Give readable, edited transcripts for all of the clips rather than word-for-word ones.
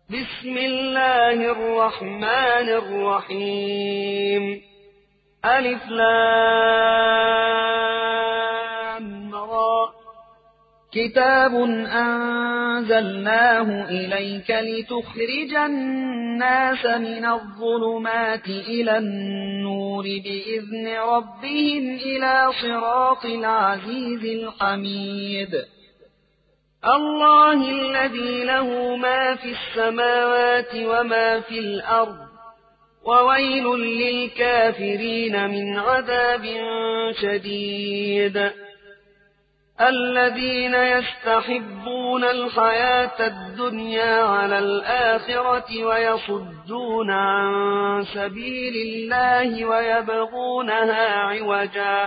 بسم الله الرحمن الرحيم. ألف لام را. كتاب أنزلناه إليك لتخرج الناس من الظلمات إلى النور بإذن ربهم إلى صراط العزيز الحميد. الله الذي له ما في السماوات وما في الأرض، وويل للكافرين من عذاب شديد. الذين يستحبون الحياة الدنيا على الآخرة ويصدون عن سبيل الله ويبغونها عوجا،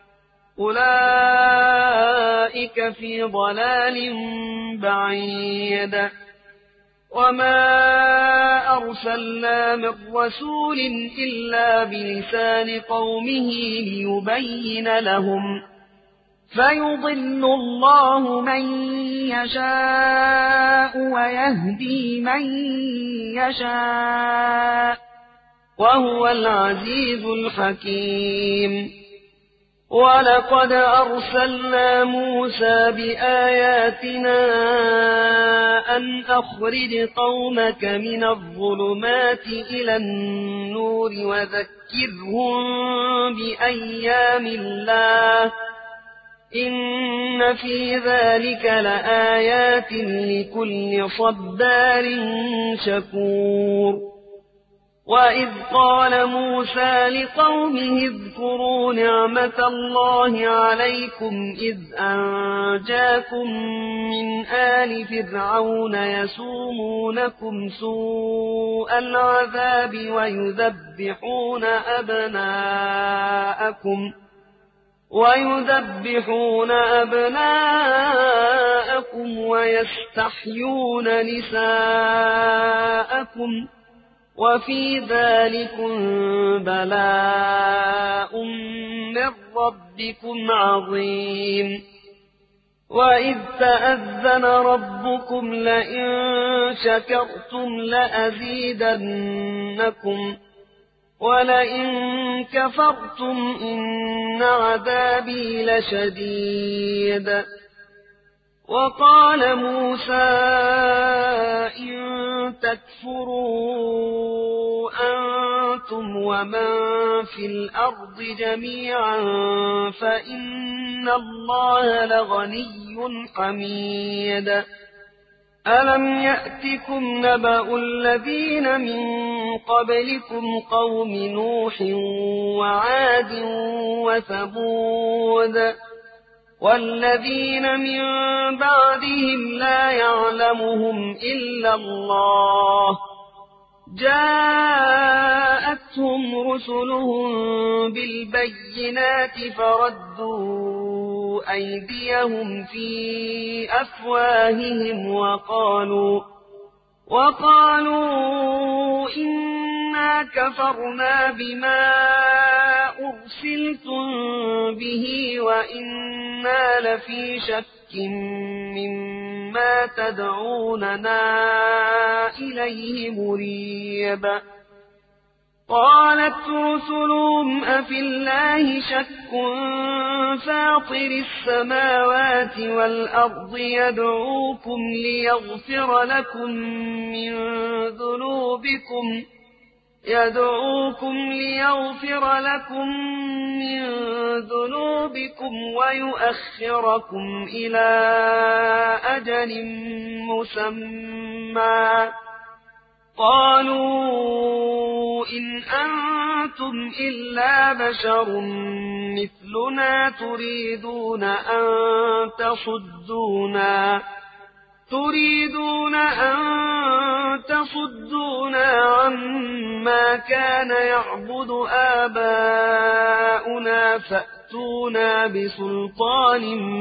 أولئك في ضلال بعيد. وما أرسلنا من رسول إلا بلسان قومه ليبين لهم، فيضل الله من يشاء ويهدي من يشاء، وهو العزيز الحكيم. ولقد أرسلنا موسى بآياتنا أن أخرج قومك من الظلمات إلى النور وذكرهم بأيام الله، إن في ذلك لآيات لكل صبار شكور. وإذ قال موسى لقومه اذكروا نعمة الله عليكم إذ أنجاكم من آل فرعون يسومونكم سوء العذاب ويذبحون أبناءكم ويستحيون نساءكم، وفي ذلكم بلاء من ربكم عظيم. وإذ تأذن ربكم لئن شكرتم لأزيدنكم ولئن كفرتم إن عذابي لشديد. وقال موسى إن تكفروا أنتم ومن في الأرض جميعا فإن الله لغني حميد. ألم يأتكم نبأ الذين من قبلكم قوم نوح وعاد وثمود والذين من بعدهم لا يعلمهم إلا الله، جاءتهم رسلهم بالبينات فردوا أيديهم في أفواههم وقالوا إنا كفرنا بما أرسلتم به وإنا لفي شك مما تدعوننا إليه مريب. قالت رسلهم أفي الله شك فاطر السماوات والأرض يدعوكم ليغفر لكم من ذنوبكم ويؤخركم إلى أجل مسمى. قالوا إن أنتم إلا بشر مثلنا تريدون أن تصدونا عما كان يعبد آباؤنا فأتونا بسلطان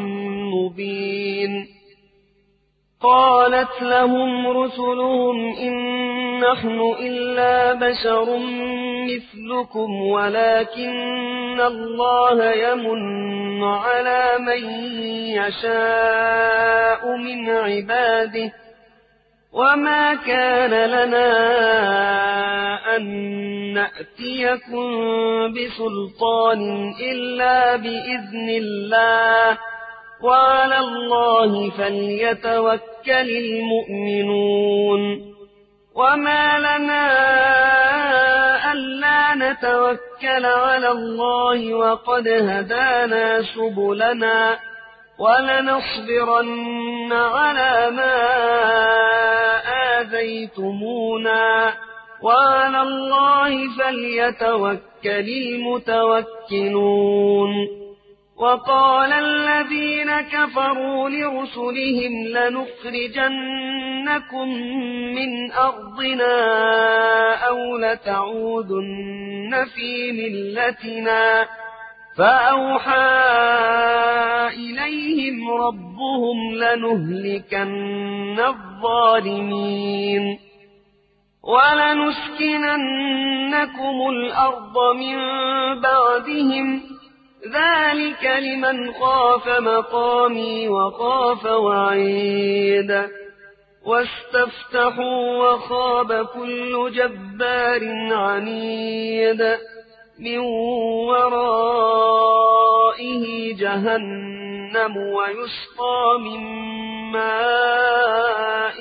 مبين. قالت لهم رسلهم إن نحن إلا بشر مثلكم ولكن الله يمن على من يشاء من عباده وما كان لنا أن نأتيكم بسلطان إلا بإذن الله وعلى الله فليتوكل المؤمنون وما لنا ألا نتوكل على الله وقد هدانا سبلنا ولنصبرن على ما آذيتمونا وعلى الله فليتوكل المتوكلون وقال الذين كفروا لرسلهم لنخرجنكم من أرضنا أو لتعودن في ملتنا فأوحى إليهم ربهم لنهلكن الظالمين ولنسكننكم الأرض من بعدهم ذلك لمن خاف مقامي وخاف وعيد واستفتحوا وخاب كل جبار عنيد من ورائه جهنم ويسقى من ماء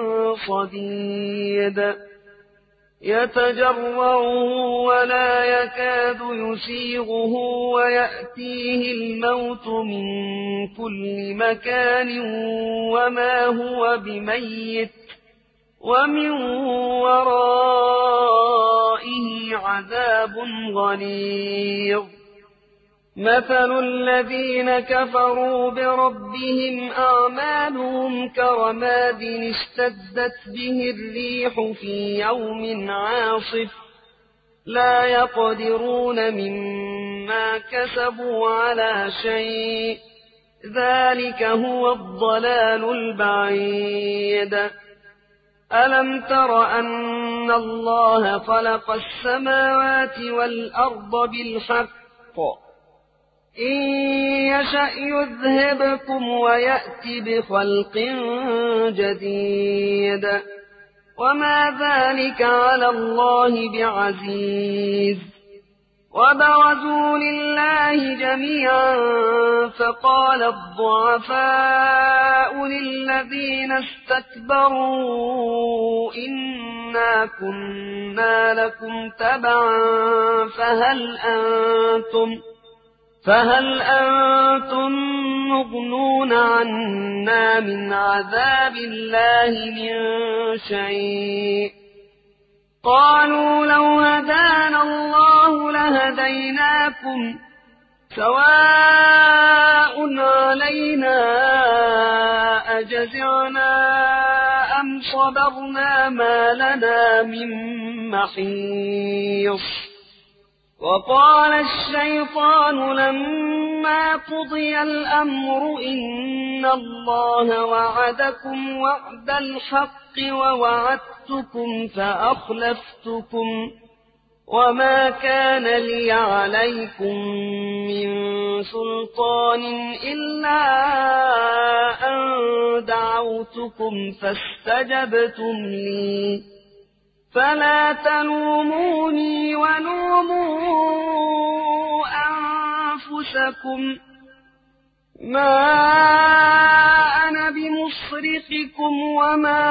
صديد يتجرعه ولا يكاد يسيغه ويأتيه الموت من كل مكان وما هو بميت ومن ورائه عذاب غليظ مثل الذين كفروا بربهم أعمالهم كرماد اشتدت به الريح في يوم عاصف لا يقدرون مما كسبوا على شيء ذلك هو الضلال البعيد ألم تر أن الله خلق السماوات والأرض بالحق إن يشأ يذهبكم ويأتي بخلق جديد وما ذلك على الله بعزيز وبرزوا لله جميعا فقال الضعفاء للذين استكبروا إنا كنا لكم تبعا فهل أنتم مغنون عنا من عذاب الله من شيء قالوا لو هدانا الله لهديناكم سواء علينا أجزعنا أم صبرنا ما لنا من محيص وقال الشيطان لما قضي الأمر إن الله وعدكم وعد الحق ووعدتكم فأخلفتكم وما كان لي عليكم من سلطان إلا أن دعوتكم فاستجبتم لي فلا تلوموني ولوموا أنفسكم ما أنا بمصرخكم وما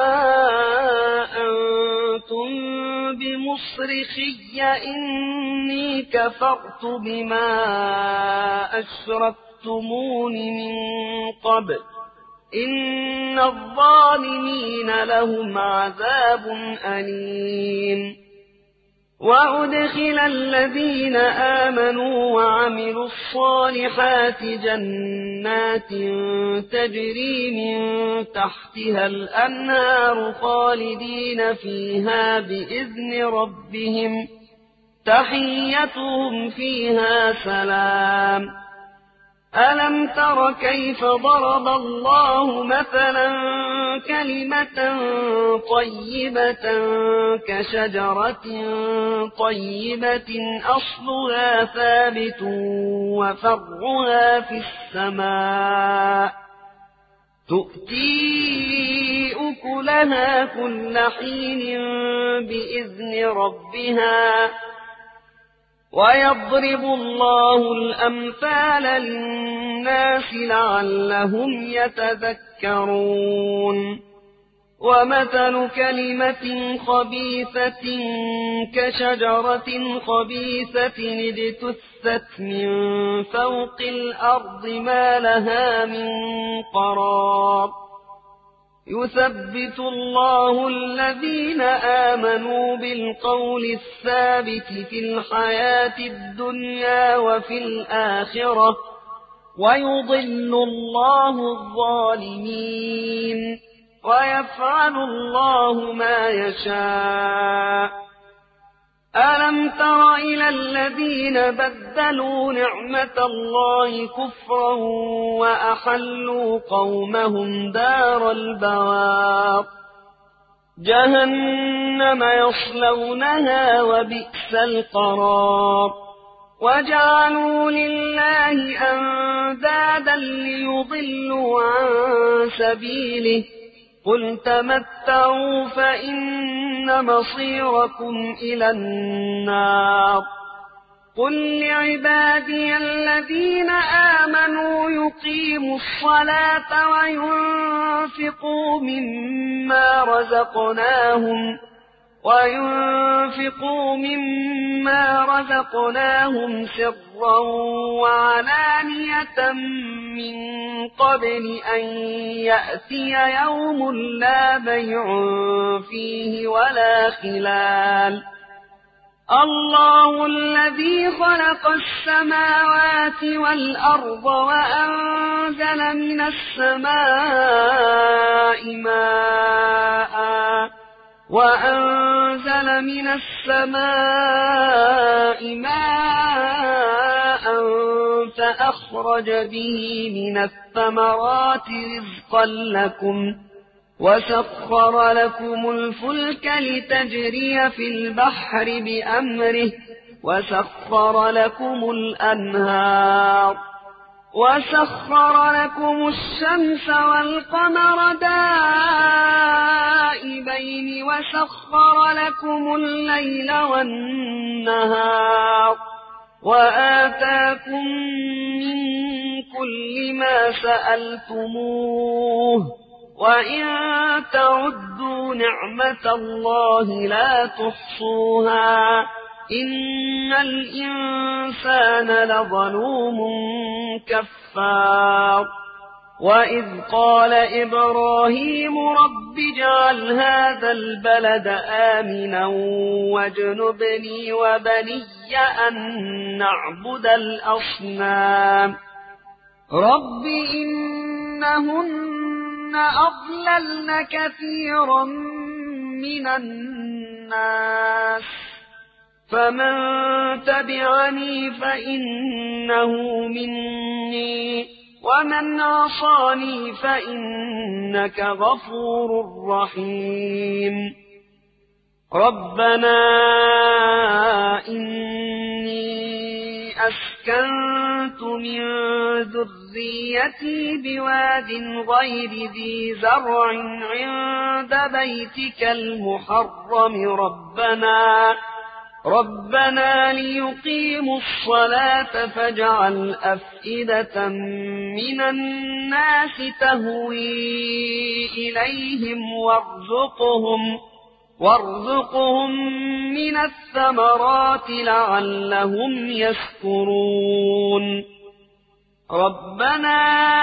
أنتم بمصرخي إني كفرت بما أشركتمون من قبل إن الظالمين لهم عذاب أليم وأدخل الذين آمنوا وعملوا الصالحات جنات تجري من تحتها الأنهار خالدين فيها بإذن ربهم تحيتهم فيها سلام ألم تر كيف ضرب الله مثلا كلمة طيبة كشجرة طيبة أصلها ثابت وفرعها في السماء تؤتي أكلها كل حين بإذن ربها ويضرب الله الأمثال للناس لعلهم يتذكرون ومثل كلمة خبيثة كشجرة خبيثة اجتثت من فوق الأرض ما لها من قرار يثبت الله الذين آمنوا بالقول الثابت في الحياة الدنيا وفي الآخرة ويضل الله الظالمين ويفعل الله ما يشاء ألم تر إلى الذين بدلوا نعمة الله كفرا وأحلوا قومهم دار البوار جهنم يصلونها وبئس القرار وجعلوا لله أندادا ليضلوا عن سبيله قل تمتعوا فإن مصيركم إلى النار قل لعبادي الذين آمنوا يقيموا الصلاة وينفقوا مما رزقناهم سرا وعلانية من قبل أن يأتي يوم لا بيع فيه ولا خلال الله الذي خلق السماوات والأرض وأنزل من السماء ماء فأخرج به من الثمرات رزقا لكم وسخر لكم الفلك لتجري في البحر بأمره وسخر لكم الأنهار وسخر لكم الشمس والقمر دائبين وسخر لكم الليل والنهار وآتاكم من كل ما سألتموه وإن تعدوا نعمة الله لا تحصوها إن الإنسان لظلوم كفار وإذ قال إبراهيم رب اجعل هذا البلد آمنا واجنبني وبني أن نعبد الأصنام رب إنهن أضللن كثيرا من الناس فمن تبعني فإنه مني ومن عصاني فإنك غفور رحيم ربنا إني أسكنت من ذريتي بواد غير ذي زرع عند بيتك المحرم ربنا ليقيموا الصلاة فاجعل أفئدة من الناس تهوي إليهم وارزقهم من الثمرات لعلهم يشكرون ربنا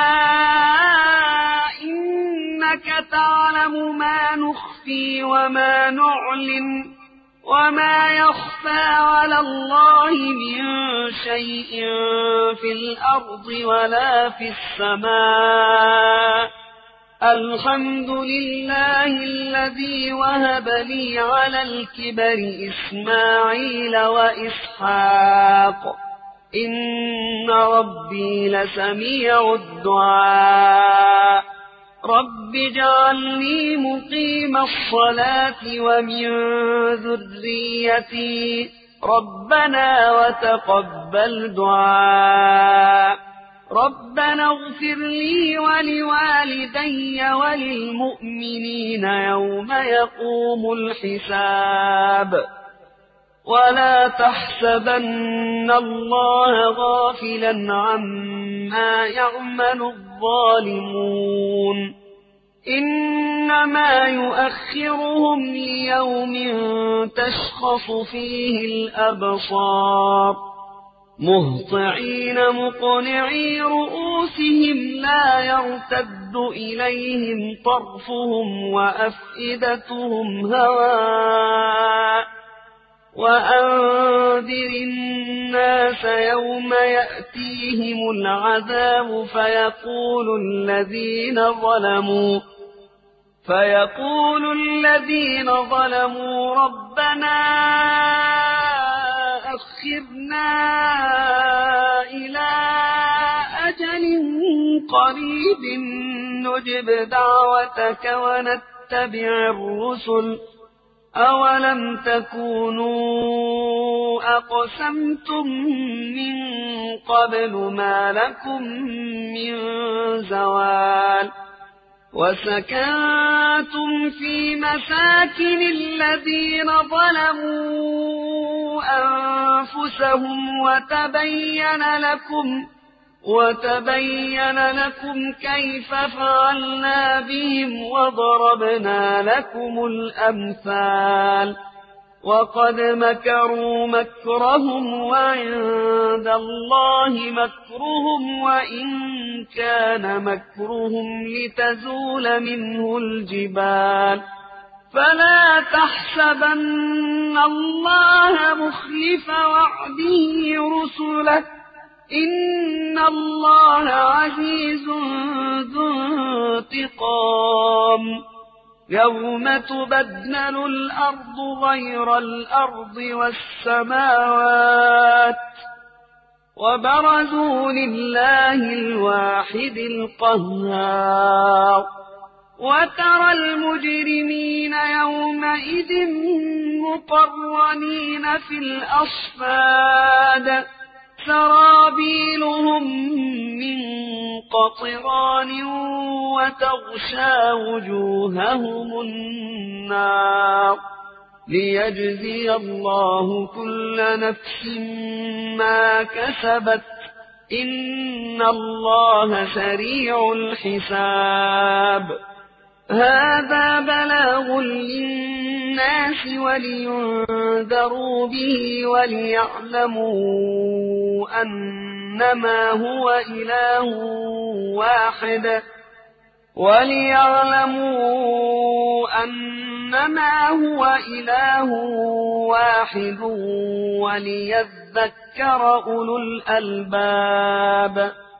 إنك تعلم ما نخفي وما نعلن وما يخفى على الله من شيء في الأرض ولا في السماء الحمد لله الذي وهب لي على الكبر إسماعيل وإسحاق إن ربي لسميع الدعاء رب اجعلني مقيم الصلاة ومن ذريتي ربنا وتقبل دعاء ربنا اغفر لي ولوالدي وللمؤمنين يوم يقوم الحساب ولا تحسبن الله غافلا عما يعمل الظالمون إنما يؤخرهم ليوم تشخص فيه الأبصار مهطعين مقنعي رؤوسهم لا يرتد إليهم طرفهم وأفئدتهم هواء وأنذر الناس يوم يأتيهم العذاب فيقول الذين ظلموا ربنا أخرنا إلى أجل قريب نجب دعوتك ونتبع الرسل أولم تكونوا أقسمتم من قبل ما لكم من زوال وسكنتم في مساكن الذين ظلموا أنفسهم وتبين لكم كيف فعلنا بهم وضربنا لكم الأمثال وقد مكروا مكرهم وعند الله مكرهم وإن كان مكرهم لتزول منه الجبال فلا تحسبن الله مخلف وعده رسله إن الله عزيز ذو انتقام يوم تبدل الأرض غير الأرض والسماوات وبرزوا لله الواحد القهار وترى المجرمين يومئذ مقرنين في الأصفاد سرابيلهم من قطران وتغشى وجوههم النار ليجزي الله كل نفس ما كسبت إن الله سريع الحساب هذا بلاغ للناس ولينذروا به وليعلموا أنما هو إله واحد وليذكر أولو الألباب